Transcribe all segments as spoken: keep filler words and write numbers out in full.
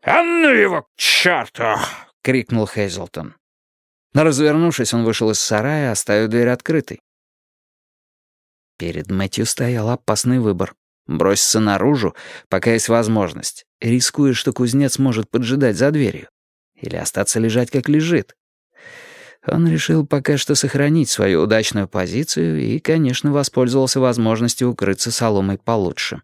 «А ну его к черту!» — крикнул Хейзлтон. Но, развернувшись, он вышел из сарая, оставив дверь открытой. Перед Мэтью стоял опасный выбор. Броситься наружу, пока есть возможность, рискуя, что кузнец может поджидать за дверью. Или остаться лежать, как лежит. Он решил пока что сохранить свою удачную позицию и, конечно, воспользовался возможностью укрыться соломой получше.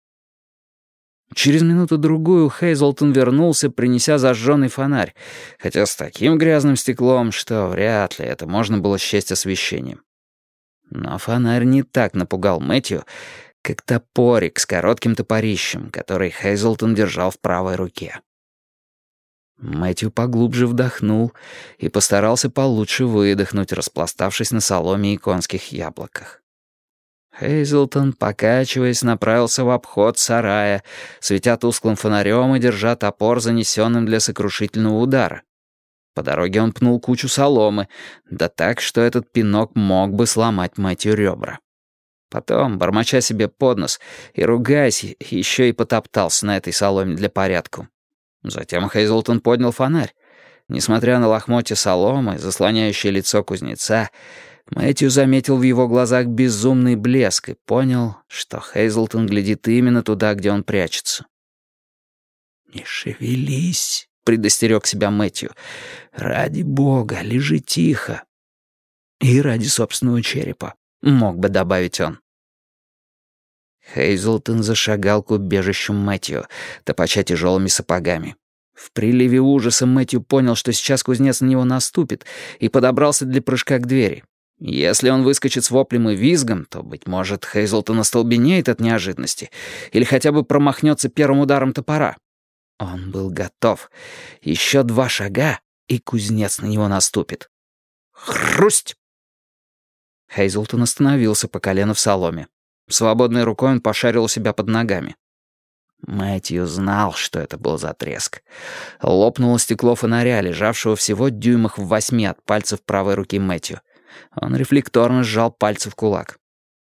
Через минуту-другую Хейзлтон вернулся, принеся зажженный фонарь, хотя с таким грязным стеклом, что вряд ли это можно было счесть освещением. Но фонарь не так напугал Мэтью, как топорик с коротким топорищем, который Хейзлтон держал в правой руке. Мэтью поглубже вдохнул и постарался получше выдохнуть, распластавшись на соломе и конских яблоках. Хейзлтон, покачиваясь, направился в обход сарая, светя тусклым фонарем и держа топор, занесенным для сокрушительного удара. По дороге он пнул кучу соломы, да так, что этот пинок мог бы сломать Мэтью ребра. Потом, бормоча себе под нос и ругаясь, еще и потоптался на этой соломе для порядку. Затем Хейзлтон поднял фонарь. Несмотря на лохмотья соломы, заслоняющие лицо кузнеца, Мэтью заметил в его глазах безумный блеск и понял, что Хейзлтон глядит именно туда, где он прячется. «Не шевелись», — предостерег себя Мэтью. «Ради бога, лежи тихо». «И ради собственного черепа», — мог бы добавить он. Хейзлтон зашагал к убежищу Мэтью, топоча тяжелыми сапогами. В приливе ужаса Мэтью понял, что сейчас кузнец на него наступит, и подобрался для прыжка к двери. Если он выскочит с воплем и визгом, то, быть может, Хейзлтон остолбенеет от неожиданности или хотя бы промахнется первым ударом топора. Он был готов. Еще два шага, и кузнец на него наступит. Хрусть! Хейзлтон остановился по колено в соломе. Свободной рукой он пошарил у себя под ногами. Мэтью знал, что это был за треск. Лопнуло стекло фонаря, лежавшего всего дюймах в восьми от пальцев правой руки Мэтью. Он рефлекторно сжал пальцы в кулак.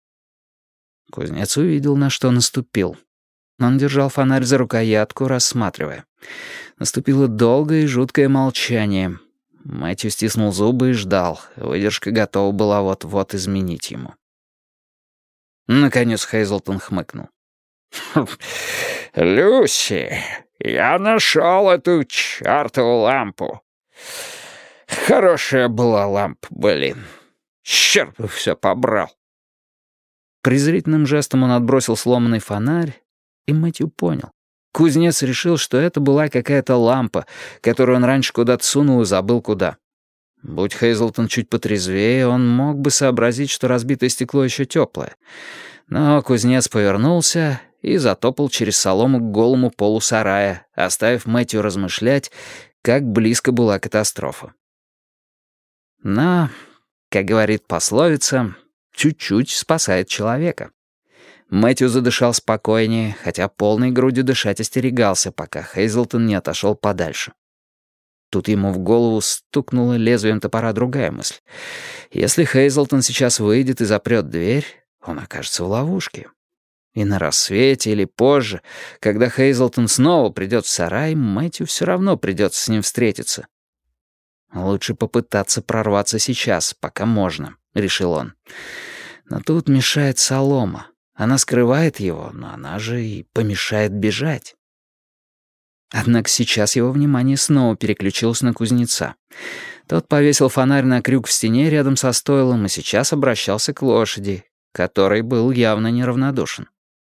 Кузнец увидел, на что наступил. Он держал фонарь за рукоятку, рассматривая. Наступило долгое и жуткое молчание. Мэтью стиснул зубы и ждал. Выдержка готова была вот-вот изменить ему. Наконец Хейзлтон хмыкнул. «Люси, я нашел эту чертову лампу. Хорошая была лампа, блин. Черт бы все побрал». Презрительным жестом он отбросил сломанный фонарь, и Мэтью понял. Кузнец решил, что это была какая-то лампа, которую он раньше куда-то сунул и забыл куда. Будь Хейзлтон чуть потрезвее, он мог бы сообразить, что разбитое стекло еще теплое. Но кузнец повернулся и затопал через солому к голому полу сарая, оставив Мэтью размышлять, как близко была катастрофа. Но, как говорит пословица, чуть-чуть спасает человека. Мэтью задышал спокойнее, хотя полной грудью дышать остерегался, пока Хейзлтон не отошел подальше. Тут ему в голову стукнула лезвием топора другая мысль. Если Хейзлтон сейчас выйдет и запрет дверь, он окажется в ловушке. И на рассвете или позже, когда Хейзлтон снова придет в сарай, Мэтью все равно придется с ним встретиться. «Лучше попытаться прорваться сейчас, пока можно», — решил он. Но тут мешает солома. Она скрывает его, но она же и помешает бежать. Однако сейчас его внимание снова переключилось на кузнеца. Тот повесил фонарь на крюк в стене рядом со стойлом и сейчас обращался к лошади, который был явно неравнодушен.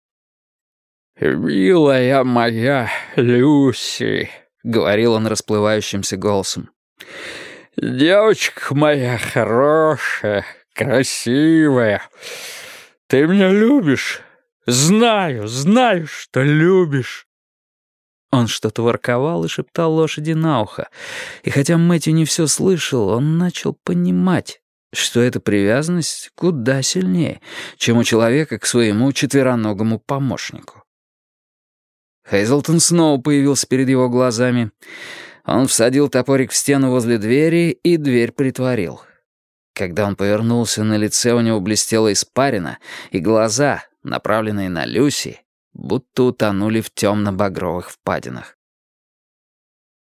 «Милая моя Люси», — говорил он расплывающимся голосом, — «девочка моя хорошая, красивая, ты меня любишь? Знаю, знаю, что любишь». Он что-то ворковал и шептал лошади на ухо, и хотя Мэтью не все слышал, он начал понимать, что эта привязанность куда сильнее, чем у человека к своему четвероногому помощнику. Хейзлтон снова появился перед его глазами. Он всадил топорик в стену возле двери и дверь притворил. Когда он повернулся, на лице у него блестела испарина, и глаза, направленные на Люси, будто утонули в темно-багровых впадинах.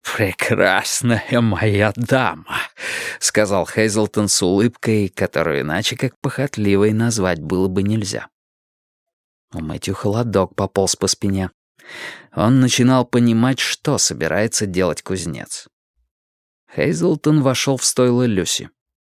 «Прекрасная моя дама», — сказал Хейзлтон с улыбкой, которую иначе как похотливой назвать было бы нельзя. У Мэтью холодок пополз по спине. Он начинал понимать, что собирается делать кузнец. Хейзлтон вошел в стойло Люси.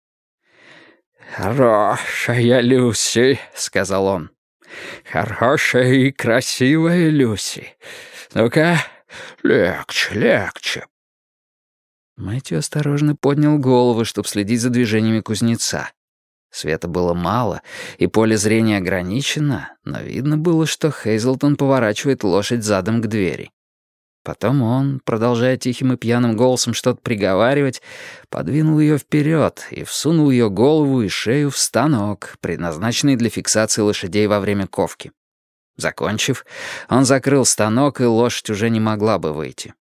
«Хорошая Люси», — сказал он. «Хорошая и красивая Люси. Ну-ка, легче, легче». Мэтью осторожно поднял голову, чтобы следить за движениями кузнеца. Света было мало, и поле зрения ограничено, но видно было, что Хейзлтон поворачивает лошадь задом к двери. Потом он, продолжая тихим и пьяным голосом что-то приговаривать, подвинул ее вперед и всунул ее голову и шею в станок, предназначенный для фиксации лошадей во время ковки. Закончив, он закрыл станок, и лошадь уже не могла бы выйти.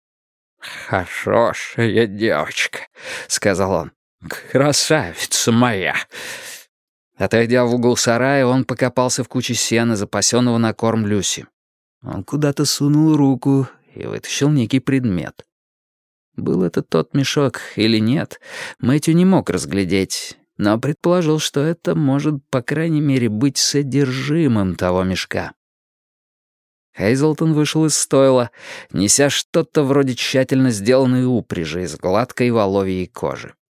«Хорошая девочка», — сказал он. «Красавица моя!» Отойдя в угол сарая, он покопался в куче сена, запасенного на корм Люси. Он куда-то сунул руку и вытащил некий предмет. Был это тот мешок или нет, Мэтью не мог разглядеть, но предположил, что это может, по крайней мере, быть содержимым того мешка. Хейзлтон вышел из стойла, неся что-то вроде тщательно сделанной упряжи из гладкой воловьей кожи.